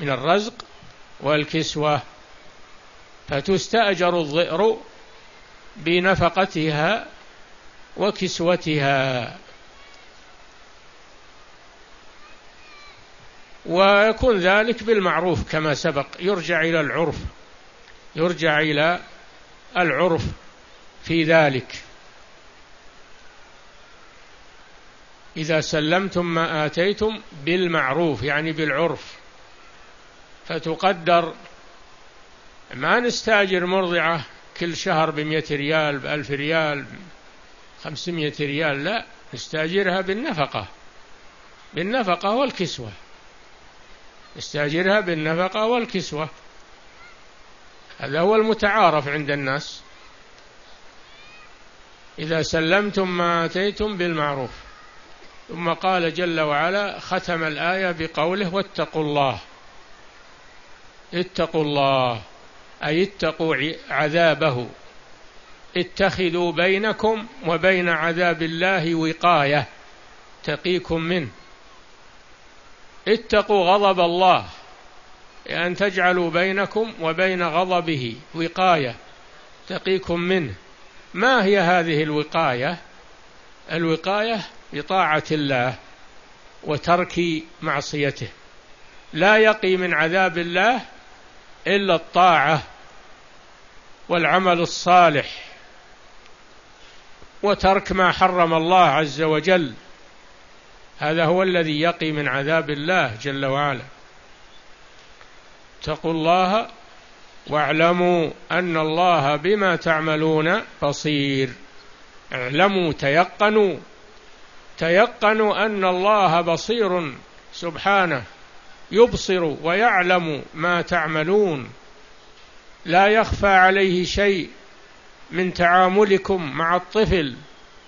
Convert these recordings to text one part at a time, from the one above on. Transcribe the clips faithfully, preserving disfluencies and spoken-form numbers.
من الرزق والكسوة، فتستأجر الظئر بنفقتها وكسوتها. ويكون ذلك بالمعروف كما سبق، يرجع إلى العرف، يرجع إلى العرف في ذلك. إذا سلمتم ما آتيتم بالمعروف يعني بالعرف، فتقدر. ما نستأجر مرضعة كل شهر بمئة ريال بألف ريال خمسمائة ريال، لا، نستأجرها بالنفقة، بالنفقة والكسوة، نستأجرها بالنفقة والكسوة. هذا هو المتعارف عند الناس. إذا سلمتم ما آتيتم بالمعروف. ثم قال جل وعلا، ختم الآية بقوله واتقوا الله. اتقوا الله أي اتقوا عذابه، اتخذوا بينكم وبين عذاب الله وقاية تقيكم منه. اتقوا غضب الله، أن تجعلوا بينكم وبين غضبه وقاية تقيكم منه. ما هي هذه الوقاية؟ الوقاية بطاعة الله وترك معصيته. لا يقي من عذاب الله إلا الطاعة والعمل الصالح وترك ما حرم الله عز وجل، هذا هو الذي يقي من عذاب الله جل وعلا. اتقوا الله واعلموا أن الله بما تعملون بصير. اعلموا، تيقنوا، تيقنوا أن الله بصير سبحانه، يبصر ويعلم ما تعملون، لا يخفى عليه شيء من تعاملكم مع الطفل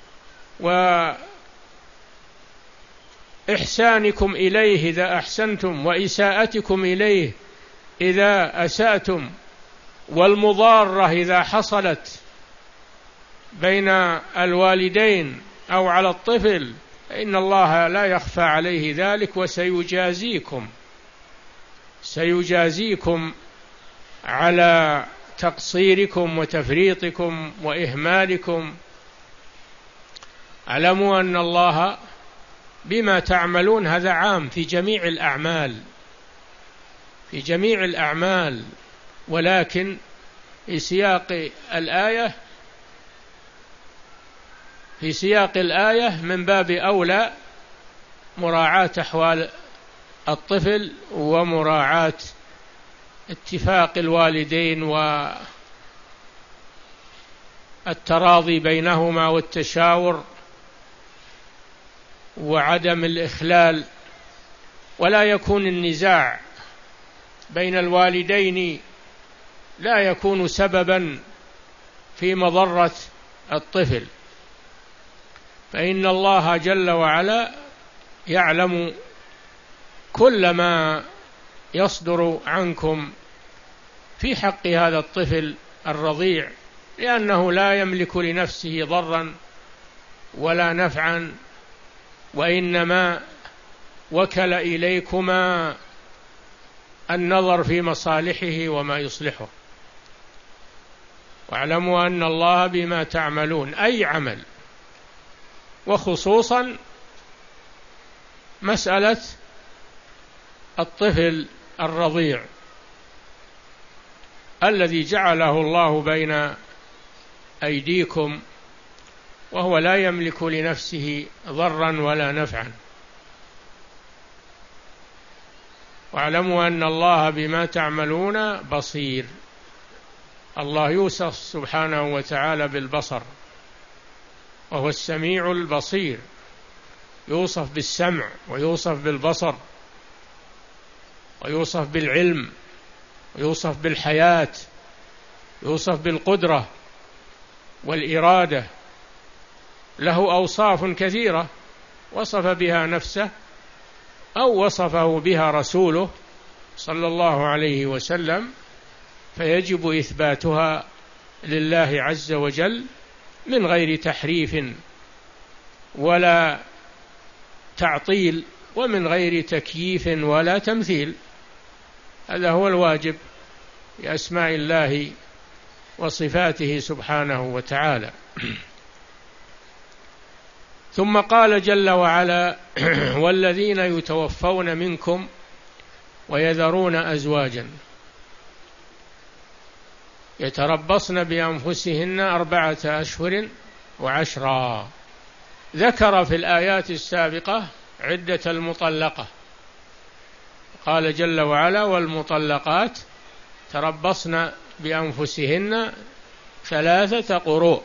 وإحسانكم إليه إذا أحسنتم وإساءتكم إليه إذا أسأتم، والمضارة إذا حصلت بين الوالدين أو على الطفل، إن الله لا يخفى عليه ذلك، وسيجازيكم سيجازيكم على تقصيركم وتفريطكم وإهمالكم. اعلموا أن الله بما تعملون، هذا عام في جميع الأعمال، في جميع الأعمال، ولكن في سياق الآية في سياق الآية من باب أولى مراعاة أحوال الطفل ومراعاة اتفاق الوالدين والتراضي بينهما والتشاور وعدم الإخلال، ولا يكون النزاع بين الوالدين لا يكون سببا في مضرة الطفل، فإن الله جل وعلا يعلم كل ما يصدر عنكم في حق هذا الطفل الرضيع، لأنه لا يملك لنفسه ضرا ولا نفعا، وإنما وكل إليكما النظر في مصالحه وما يصلحه. واعلموا أن الله بما تعملون أي عمل، وخصوصا مسألة الطفل الرضيع الذي جعله الله بين أيديكم وهو لا يملك لنفسه ضرا ولا نفعا. واعلموا أن الله بما تعملون بصير. الله يوصف سبحانه وتعالى بالبصر، وهو السميع البصير، يوصف بالسمع ويوصف بالبصر ويوصف بالعلم ويوصف بالحياة، يوصف بالقدرة والإرادة، له أوصاف كثيرة وصف بها نفسه أو وصفه بها رسوله صلى الله عليه وسلم، فيجب إثباتها لله عز وجل من غير تحريف ولا تعطيل، ومن غير تكييف ولا تمثيل. هذا هو الواجب بأسماء الله وصفاته سبحانه وتعالى. ثم قال جل وعلا: والذين يتوفون منكم ويذرون أزواجا يتربصن بأنفسهن أربعة أشهر وعشرا. ذكر في الآيات السابقة عدة المطلقة، قال جل وعلا: والمطلقات تربصن بأنفسهن ثلاثة قروء،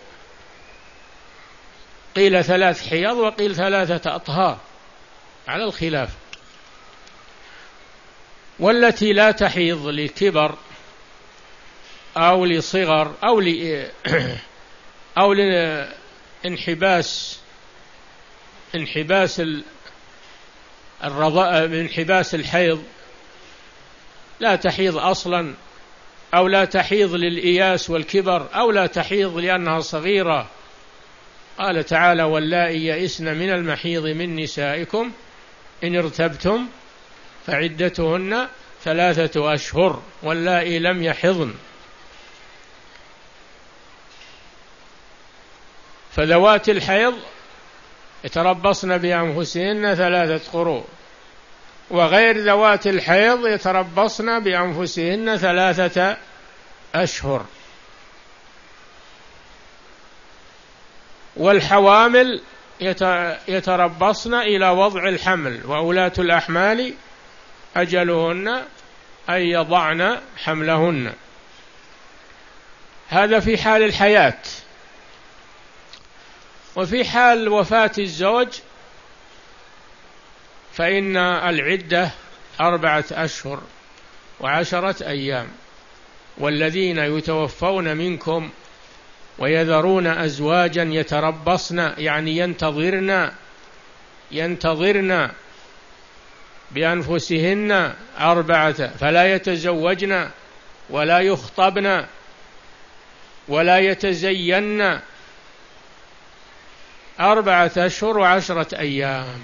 قيل ثلاث حيض وقيل ثلاثة أطهار على الخلاف. والتي لا تحيض لكبر أو لصغر أو ل أو لانحباس انحباس الرضاء انحباس الحيض، لا تحيض أصلا، أو لا تحيض للإياس والكبر، أو لا تحيض لأنها صغيرة. قال تعالى: واللائي يئسن من المحيض من نسائكم إن ارتبتم فعدتهن ثلاثة أشهر واللائي لم يحضن. فذوات الحيض يتربصن بأنفسهن ثلاثة قروء، وغير ذوات الحيض يتربصن بأنفسهن ثلاثة أشهر. والحوامل يتربصن إلى وضع الحمل، وأولاة الأحمال أجلهن أن يضعن حملهن. هذا في حال الحياة. وفي حال وفاة الزوج فإن العدة أربعة أشهر وعشرة أيام. والذين يتوفون منكم ويذرون أزواجا يتربصن، يعني ينتظرن ينتظرن بأنفسهن أربعة، فلا يتزوجن ولا يخطبن ولا يتزين، أربعة أشهر وعشرة أيام.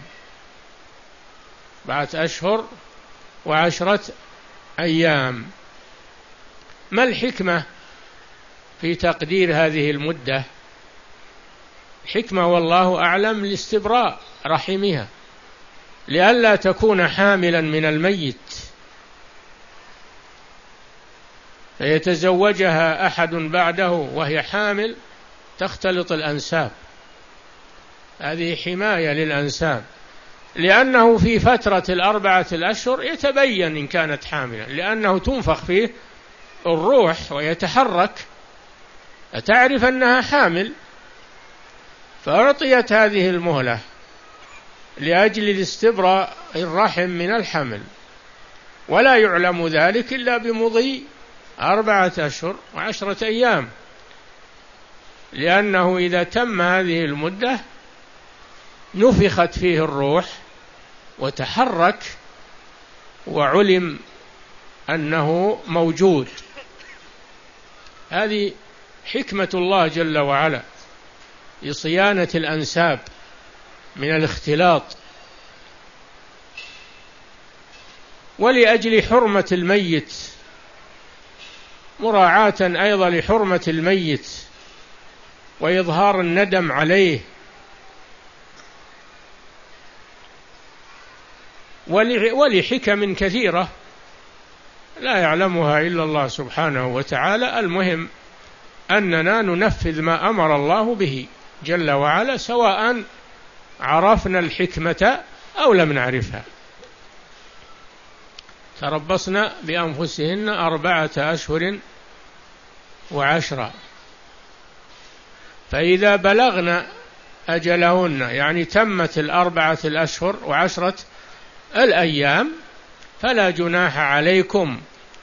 أربعة أشهر وعشرة أيام. ما الحكمة في تقدير هذه المدة؟ حكمة والله أعلم لاستبراء رحمها، لئلا تكون حاملا من الميت فيتزوجها أحد بعده وهي حامل، تختلط الأنساب. هذه حماية للأنساب، لأنه في فترة الأربعة الأشهر يتبين إن كانت حاملا، لأنه تنفخ فيه الروح ويتحرك، تعرف أنها حامل، فأعطيت هذه المهلة لأجل الاستبراء الرحم من الحمل، ولا يعلم ذلك إلا بمضي أربعة أشهر وعشرة أيام، لأنه إذا تم هذه المدة نفخت فيه الروح وتحرك وعلم أنه موجود. هذه حكمة الله جل وعلا لصيانة الأنساب من الاختلاط، ولأجل حرمة الميت، مراعاة أيضا لحرمة الميت وإظهار الندم عليه، ولحكم كثيرة لا يعلمها إلا الله سبحانه وتعالى. المهم أننا ننفذ ما أمر الله به جل وعلا، سواء عرفنا الحكمة أو لم نعرفها. تربصن بأنفسهن أربعة أشهر وعشرة، فإذا بلغن أجلهن، يعني تمت الأربعة الأشهر وعشرة الأيام، فلا جناح عليكم.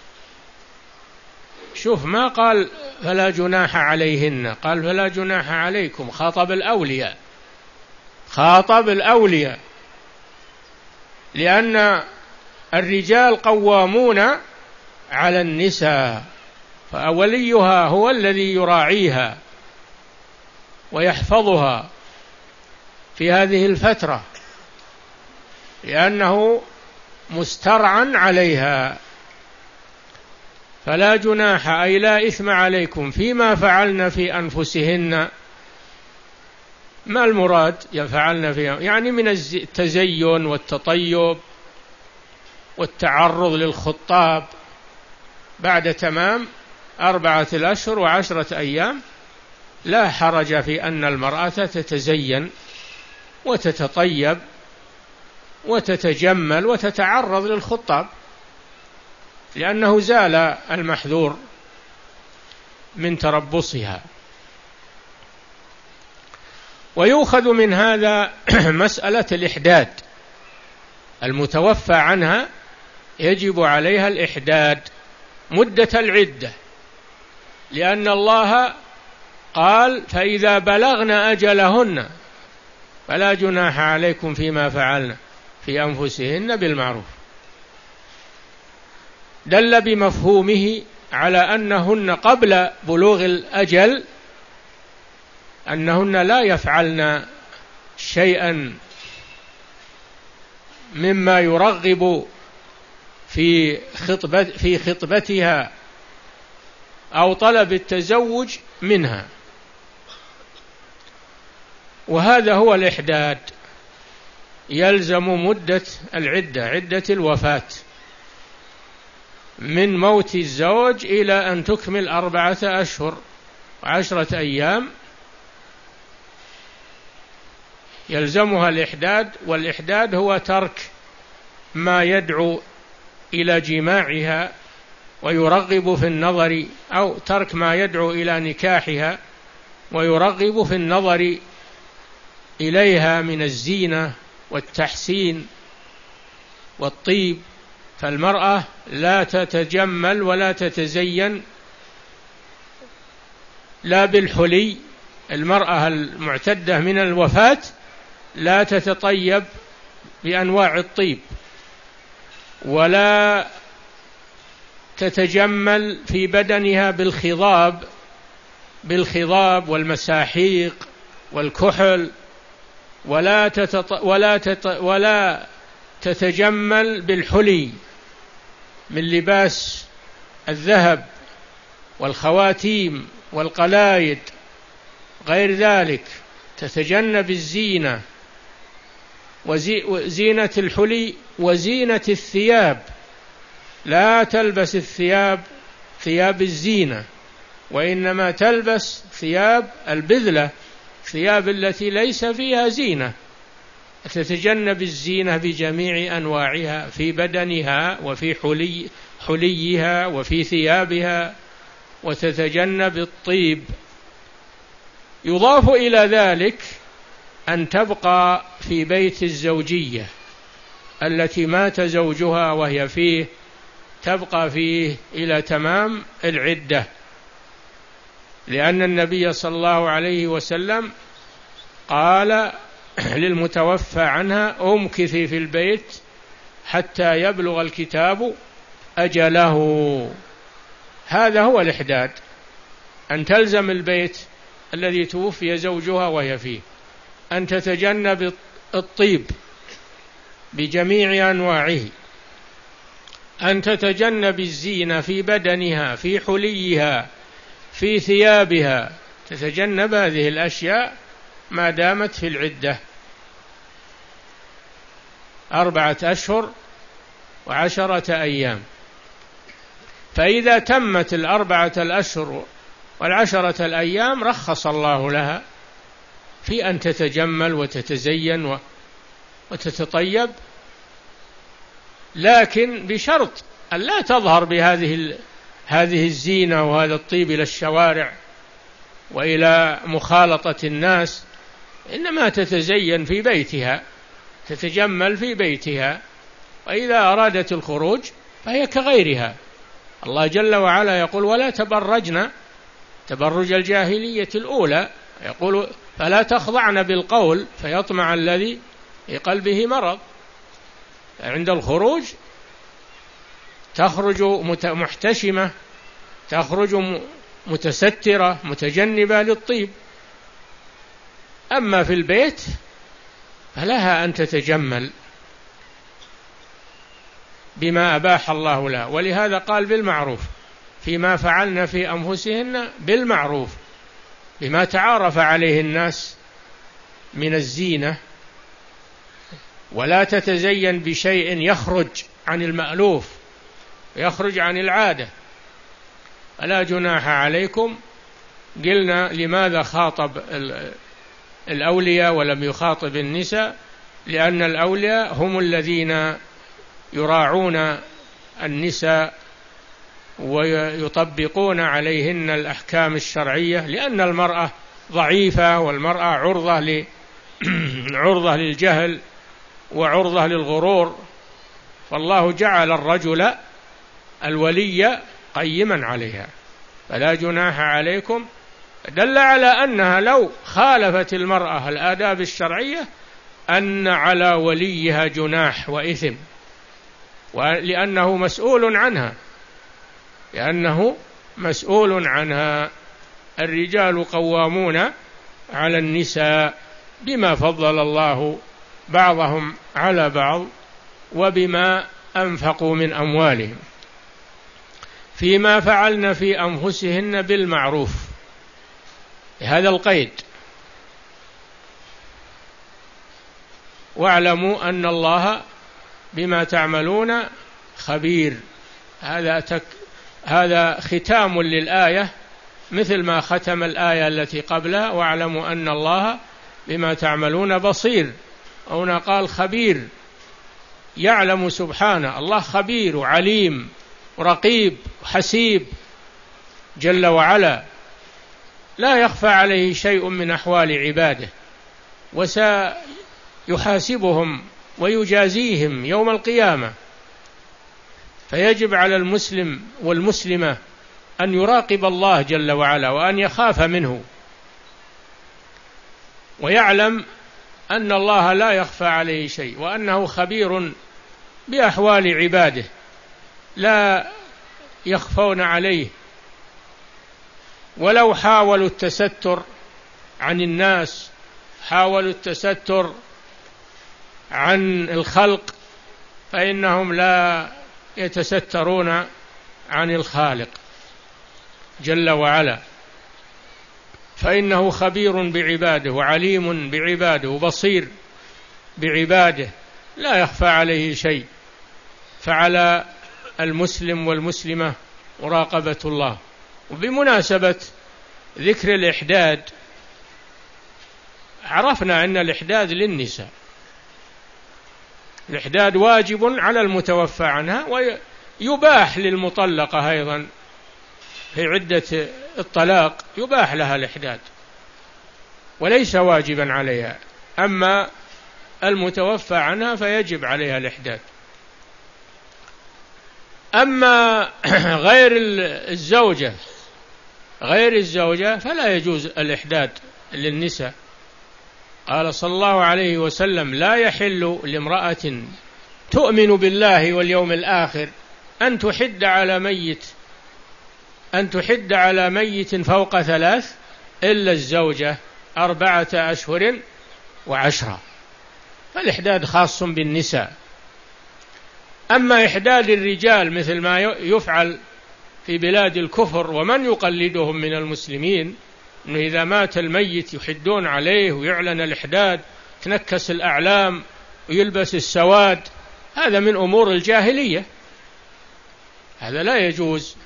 شوف، ما قال فلا جناح عليهن، قال فلا جناح عليكم. خاطب الأولياء، خاطب الأولياء، لأن الرجال قوامون على النساء، فأوليها هو الذي يراعيها ويحفظها في هذه الفترة، لأنه مسترعا عليها فلا جناح أي لا إثم عليكم فيما فعلن في أنفسهن. ما المراد يفعلن فيها؟ يعني من التزين والتطيب والتعرض للخطاب بعد تمام أربعة الأشهر وعشرة أيام. لا حرج في أن المرأة تتزين وتتطيب وتتجمل وتتعرض للخطاب، لأنه زال المحذور من تربصها. ويؤخذ من هذا مسألة الإحداد، المتوفى عنها يجب عليها الإحداد مدة العدة، لأن الله قال فإذا بلغن أجلهن فلا جناح عليكم فيما فعلن في أنفسهن بالمعروف. دل بمفهومه على أنهن قبل بلوغ الأجل أنهن لا يفعلن شيئا مما يرغب في خطبة في خطبتها أو طلب التزوج منها، وهذا هو الإحداد. يلزم مدة العدة، عدة الوفاة، من موت الزوج إلى أن تكمل أربعة أشهر وعشرة أيام يلزمها الإحداد. والإحداد هو ترك ما يدعو إلى جماعها ويرغب في النظر، أو ترك ما يدعو إلى نكاحها ويرغب في النظر إليها من الزينة والتحسين والطيب. فالمرأة لا تتجمل ولا تتزين لا بالحلي، المرأة المعتدة من الوفاة لا تتطيب بأنواع الطيب، ولا تتجمل في بدنها بالخضاب بالخضاب والمساحيق والكحل، ولا تتط... ولا تت... ولا تتجمل بالحلي من لباس الذهب والخواتيم والقلايد غير ذلك. تتجنب الزينة وزينة الحلي وزينة الثياب، لا تلبس الثياب ثياب الزينة، وإنما تلبس ثياب البذلة، ثياب التي ليس فيها زينة. تتجنب الزينة بجميع أنواعها في بدنها وفي حلي حليها وفي ثيابها، وتتجنب الطيب. يضاف إلى ذلك أن تبقى في بيت الزوجية التي مات زوجها وهي فيه، تبقى فيه إلى تمام العدة، لأن النبي صلى الله عليه وسلم قال للمتوفى عنها امكثي في البيت حتى يبلغ الكتاب أجله. هذا هو الإحداد، أن تلزم البيت الذي توفي زوجها وهي فيه، أن تتجنب الطيب بجميع أنواعه، أن تتجنب الزينة في بدنها في حليها في ثيابها، تتجنب هذه الأشياء ما دامت في العدة أربعة أشهر وعشرة أيام. فإذا تمت الأربعة الأشهر والعشرة الأيام رخص الله لها في أن تتجمل وتتزين وتتطيب، لكن بشرط أن لا تظهر بهذه هذه الزينة وهذا الطيب إلى الشوارع وإلى مخالطة الناس، إنما تتزين في بيتها، تتجمل في بيتها، وإذا أرادت الخروج فهي كغيرها. الله جل وعلا يقول ولا تبرجن تبرج الجاهلية الأولى، يقول فلا تخضعن بالقول فيطمع الذي في قلبه مرض. عند الخروج تخرج محتشمة، تخرج متسترة متجنبة للطيب. أما في البيت فلها أن تتجمل بما أباح الله لها، ولهذا قال بالمعروف فيما فعلن في أنفسهن بالمعروف، بما تعارف عليه الناس من الزينة، ولا تتزين بشيء يخرج عن المألوف، يخرج عن العادة. فلا جناح عليكم. قلنا لماذا خاطب الأولياء ولم يخاطب النساء؟ لأن الأولياء هم الذين يراعون النساء ويطبقون عليهن الأحكام الشرعية، لأن المرأة ضعيفة، والمرأة عرضة ل... عرضة للجهل وعرضة للغرور، فالله جعل الرجل الولي قيما عليها. فلا جناح عليكم دل على أنها لو خالفت المرأة الآداب الشرعية أن على وليها جناح وإثم، لأنه مسؤول عنها، لأنه مسؤول عنها. الرجال قوامون على النساء بما فضل الله بعضهم على بعض وبما أنفقوا من أموالهم، فيما فعلن في أنفسهن بالمعروف. هذا القيد. واعلموا أن الله بما تعملون خبير. هذا تك هذا ختام للآية، مثل ما ختم الآية التي قبلها: واعلموا أن الله بما تعملون بصير. هنا قال خبير، يعلم سبحانه. الله خبير وعليم ورقيب وحسيب جل وعلا، لا يخفى عليه شيء من أحوال عباده، وسيحاسبهم ويجازيهم يوم القيامة. فيجب على المسلم والمسلمة أن يراقب الله جل وعلا، وأن يخاف منه، ويعلم أن الله لا يخفى عليه شيء، وأنه خبير بأحوال عباده لا يخفون عليه. ولو حاولوا التستر عن الناس، حاولوا التستر عن الخلق، فإنهم لا يتسترون عن الخالق جل وعلا، فإنه خبير بعباده وعليم بعباده وبصير بعباده، لا يخفى عليه شيء. فعلى المسلم والمسلمة مراقبة الله. وبمناسبة ذكر الإحداد، عرفنا أن الإحداد للنساء، الإحداد واجب على المتوفى عنها، ويباح للمطلقة أيضا في عدة الطلاق، يباح لها الإحداد وليس واجبا عليها. أما المتوفى عنها فيجب عليها الإحداد. أما غير الزوجة غير الزوجة فلا يجوز الإحداد للنساء. قال صلى الله عليه وسلم: لا يحل لامرأة تؤمن بالله واليوم الآخر أن تحد على ميت أن تحد على ميت فوق ثلاث إلا الزوجة أربعة أشهر وعشرة. فالإحداد خاص بالنساء. أما إحداد الرجال مثل ما يفعل في بلاد الكفر ومن يقلدهم من المسلمين، أنه إذا مات الميت يحدون عليه ويعلن الإحداد، تنكس الأعلام ويلبس السواد، هذا من أمور الجاهلية، هذا لا يجوز،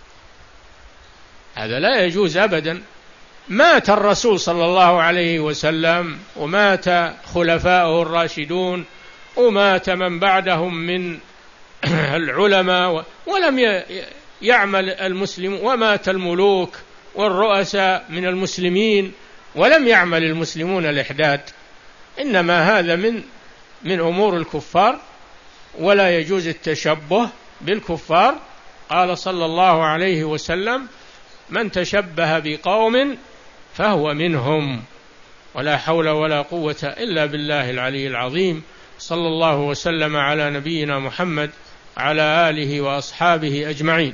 هذا لا يجوز أبدا. مات الرسول صلى الله عليه وسلم، ومات خلفاؤه الراشدون، ومات من بعدهم من العلماء، ولم يعمل المسلم، ومات الملوك والرؤساء من المسلمين ولم يعمل المسلمون الإحداد. إنما هذا من من أمور الكفار، ولا يجوز التشبه بالكفار. قال صلى الله عليه وسلم: من تشبه بقوم فهو منهم، ولا حول ولا قوة إلا بالله العلي العظيم. صلى الله وسلم على نبينا محمد على آله وأصحابه أجمعين.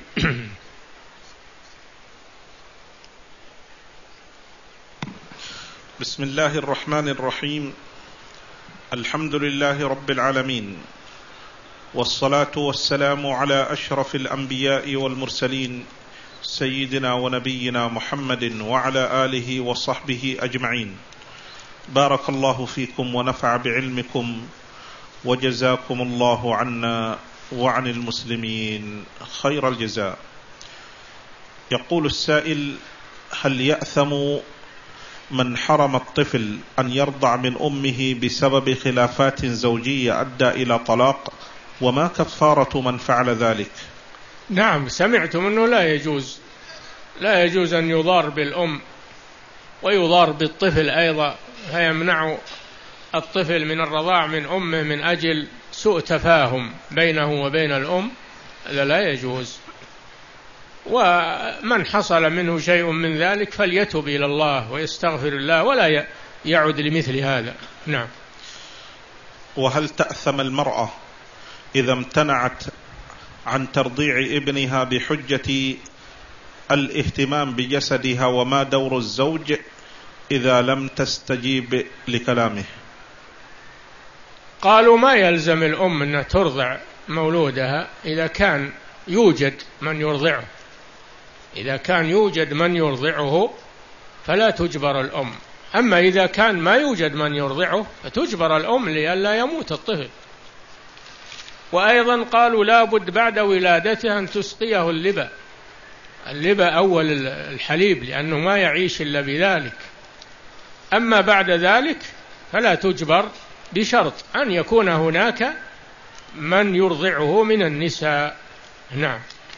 بسم الله الرحمن الرحيم. الحمد لله رب العالمين، والصلاة والسلام على أشرف الأنبياء والمرسلين، سيدنا ونبينا محمد وعلى آله وصحبه أجمعين. بارك الله فيكم ونفع بعلمكم، وجزاكم الله عنا وعن المسلمين خير الجزاء. يقول السائل: هل يأثم من حرم الطفل أن يرضع من أمه بسبب خلافات زوجية أدى إلى طلاق، وما كفارة من فعل ذلك؟ نعم، سمعتم أنه لا يجوز لا يجوز أن يضار بالأم ويضار بالطفل أيضا، فيمنع الطفل من الرضاع من أمه من أجل سوء تفاهم بينه وبين الأم، هذا لا يجوز. ومن حصل منه شيء من ذلك فليتب إلى الله ويستغفر الله ولا يعد لمثل هذا. نعم. وهل تأثم المرأة إذا امتنعت عن ترضيع ابنها بحجة الاهتمام بجسدها، وما دور الزوج إذا لم تستجيب لكلامه؟ قالوا ما يلزم الأم أن ترضع مولودها إذا كان يوجد من يرضعه، إذا كان يوجد من يرضعه فلا تجبر الأم، أما إذا كان ما يوجد من يرضعه فتجبر الأم لئلا يموت الطفل. وأيضا قالوا لا بد بعد ولادته أن تسقيه اللبن، اللبن أول الحليب، لأنه ما يعيش إلا بذلك. أما بعد ذلك فلا تجبر، بشرط أن يكون هناك من يرضعه من النساء. نعم.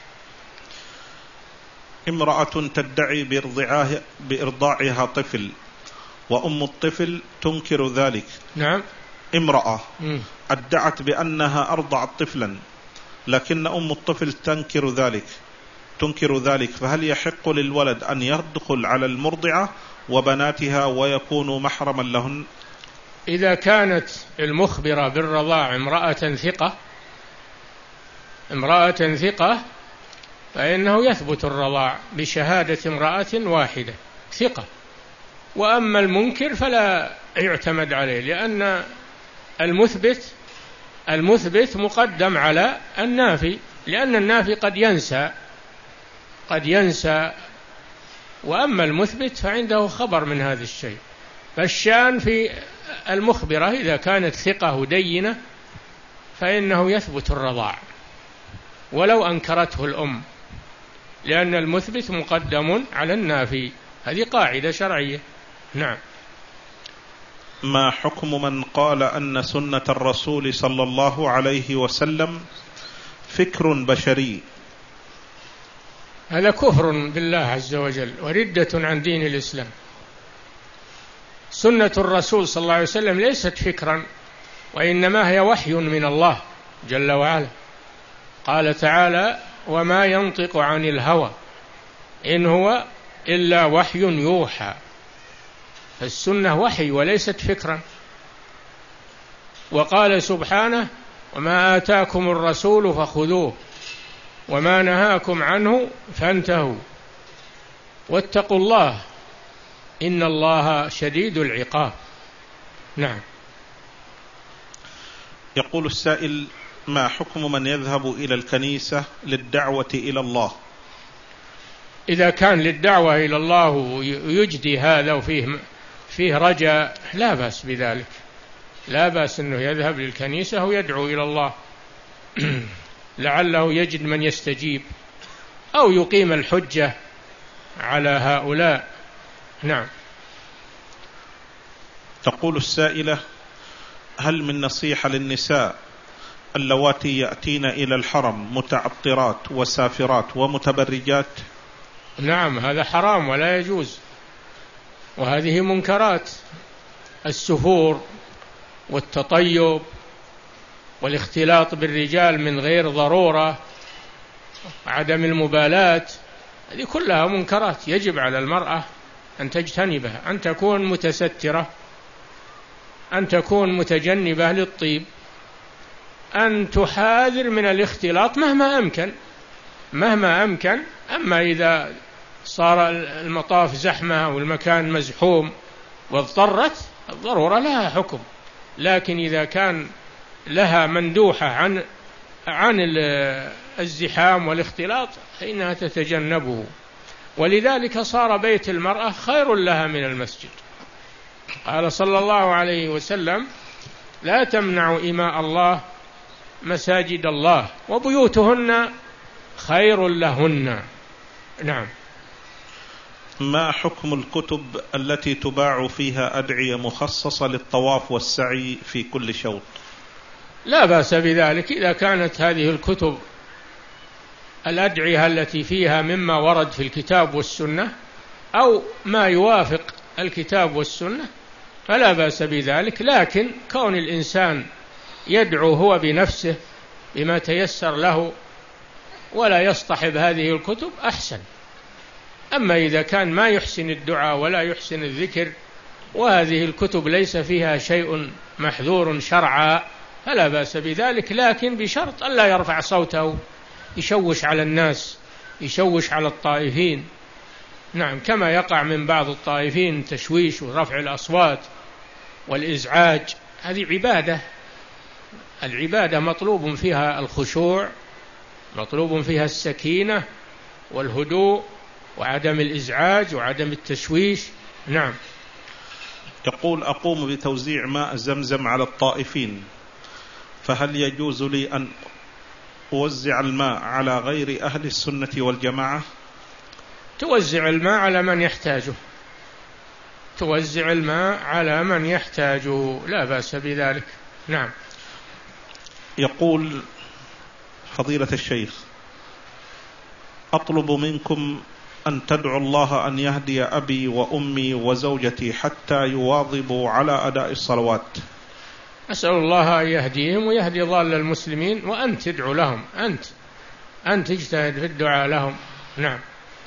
امرأة تدعي بإرضاعها, بإرضاعها طفل، وأم الطفل تنكر ذلك. نعم. امرأة م. ادعت بأنها أرضعت طفلا، لكن أم الطفل تنكر ذلك تنكر ذلك فهل يحق للولد أن يدخل على المرضعة وبناتها ويكون محرما لهن؟ إذا كانت المخبرة بالرضاع امرأة ثقة امرأة ثقة فإنه يثبت الرضاع بشهادة امرأة واحدة ثقة. وأما المنكر فلا يعتمد عليه، لأن المثبت المثبت مقدم على النافي، لأن النافي قد ينسى قد ينسى وأما المثبت فعنده خبر من هذا الشيء. فالشان في المخبرة إذا كانت ثقة ودينة فإنه يثبت الرضاع ولو أنكرته الأم، لأن المثبت مقدم على النافي، هذه قاعدة شرعية. نعم. ما حكم من قال أن سنة الرسول صلى الله عليه وسلم فكر بشري؟ هذا كفر بالله عز وجل وردة عن دين الإسلام. سنة الرسول صلى الله عليه وسلم ليست فكرا، وإنما هي وحي من الله جل وعلا. قال تعالى: وما ينطق عن الهوى إن هو إلا وحي يوحى. فالسنة وحي وليست فكرا. وقال سبحانه: وما آتاكم الرسول فخذوه وما نهاكم عنه فانتهوا واتقوا الله إن الله شديد العقاب. نعم. يقول السائل: ما حكم من يذهب إلى الكنيسة للدعوة إلى الله؟ إذا كان للدعوة إلى الله ويجدي هذا وفيه فيه رجاء لا بأس بذلك، لا بأس أنه يذهب للكنيسة ويدعو إلى الله لعله يجد من يستجيب أو يقيم الحجة على هؤلاء. نعم. تقول السائلة: هل من نصيحة للنساء اللواتي يأتين إلى الحرم متعطرات وسافرات ومتبرجات؟ نعم، هذا حرام ولا يجوز، وهذه منكرات: السفور والتطيب والاختلاط بالرجال من غير ضرورة، عدم المبالاة، هذه كلها منكرات يجب على المرأة أن تجتنبها، أن تكون متسترة، أن تكون متجنبة للطيب، أن تحاذر من الاختلاط مهما أمكن مهما أمكن. أما إذا صار المطاف زحمة والمكان مزحوم واضطرت، الضرورة لها حكم، لكن إذا كان لها مندوحة عن عن الزحام والاختلاط فإنها تتجنبه، ولذلك صار بيت المرأة خير لها من المسجد. قال صلى الله عليه وسلم: لا تمنعوا إماء الله مساجد الله وبيوتهن خير لهن. نعم. ما حكم الكتب التي تباع فيها أدعية مخصصة للطواف والسعي في كل شوط؟ لا بأس بذلك إذا كانت هذه الكتب الأدعية التي فيها مما ورد في الكتاب والسنة أو ما يوافق الكتاب والسنة فلا بأس بذلك، لكن كون الإنسان يدعو هو بنفسه بما تيسر له ولا يصطحب هذه الكتب أحسن. أما إذا كان ما يحسن الدعاء ولا يحسن الذكر وهذه الكتب ليس فيها شيء محذور شرعا فلا بأس بذلك، لكن بشرط ألا يرفع صوته يشوش على الناس، يشوش على الطائفين. نعم، كما يقع من بعض الطائفين تشويش ورفع الأصوات والإزعاج. هذه عبادة، العبادة مطلوب فيها الخشوع، مطلوب فيها السكينة والهدوء وعدم الإزعاج وعدم التشويش. نعم. يقول: أقوم بتوزيع ماء زمزم على الطائفين، فهل يجوز لي أن أوزع الماء على غير أهل السنة والجماعة؟ توزع الماء على من يحتاجه، توزع الماء على من يحتاجه، لا بأس بذلك. نعم. يقول: فضيلة الشيخ، أطلب منكم أن تدعوا الله أن يهدي أبي وأمي وزوجتي حتى يواظبوا على أداء الصلوات. أسأل الله أن يهديهم ويهدي ضال المسلمين، وأنت تدعو لهم، أنت أنت تجتهد في الدعاء لهم. نعم.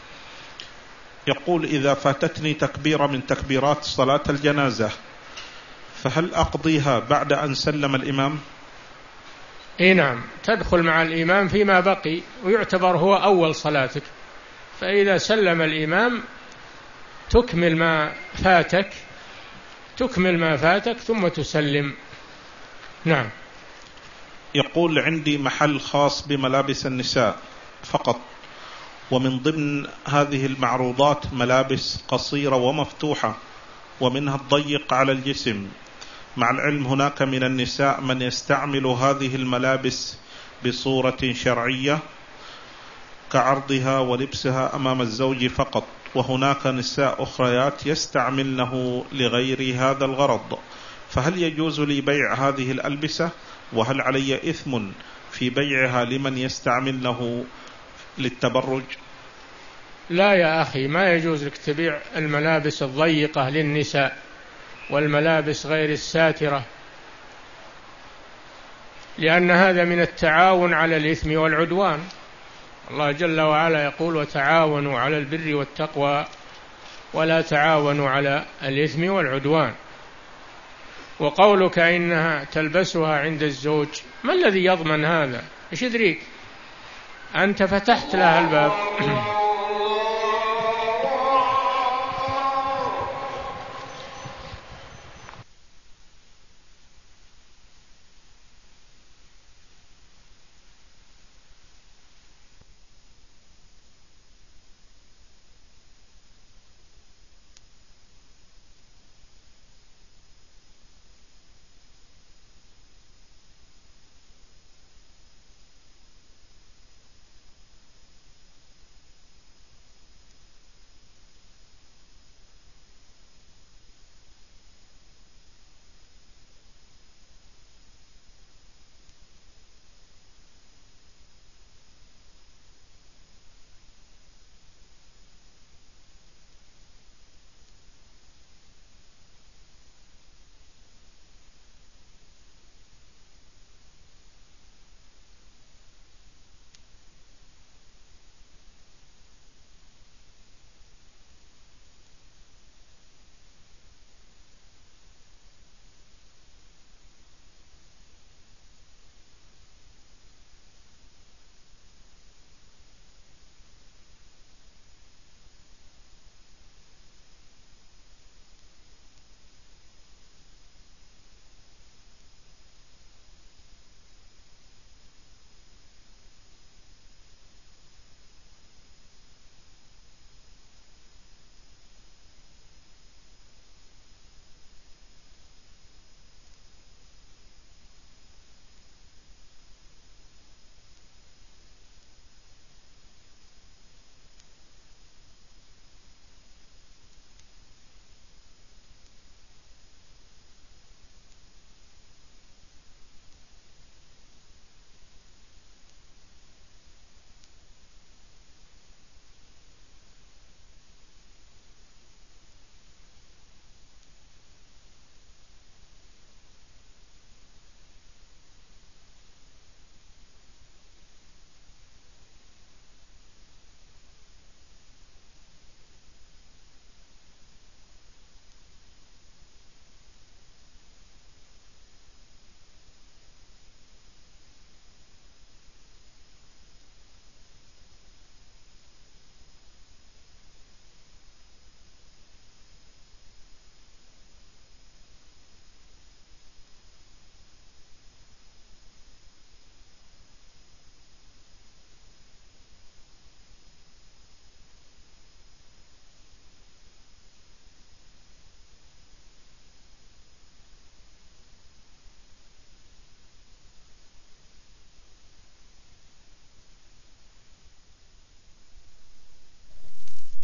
يقول: إذا فاتتني تكبيرة من تكبيرات صلاة الجنازة فهل أقضيها بعد أن سلم الإمام؟ إيه نعم، تدخل مع الإمام فيما بقي ويعتبر هو أول صلاتك، فإذا سلم الإمام تكمل ما فاتك، تكمل ما فاتك ثم تسلم. نعم. يقول: عندي محل خاص بملابس النساء فقط، ومن ضمن هذه المعروضات ملابس قصيرة ومفتوحة ومنها الضيق على الجسم، مع العلم هناك من النساء من يستعمل هذه الملابس بصورة شرعية كعرضها ولبسها أمام الزوج فقط، وهناك نساء أخريات يستعملنه لغير هذا الغرض، فهل يجوز لي بيع هذه الألبسة؟ وهل علي إثم في بيعها لمن يستعملنه للتبرج؟ لا يا أخي، ما يجوز لك تبيع الملابس الضيقة للنساء والملابس غير الساترة، لأن هذا من التعاون على الإثم والعدوان. الله جل وعلا يقول: وتعاونوا على البر والتقوى ولا تعاونوا على الإثم والعدوان. وقولك إنها تلبسها عند الزوج، ما الذي يضمن هذا؟ إيش يدريك؟ أنت فتحت لها الباب.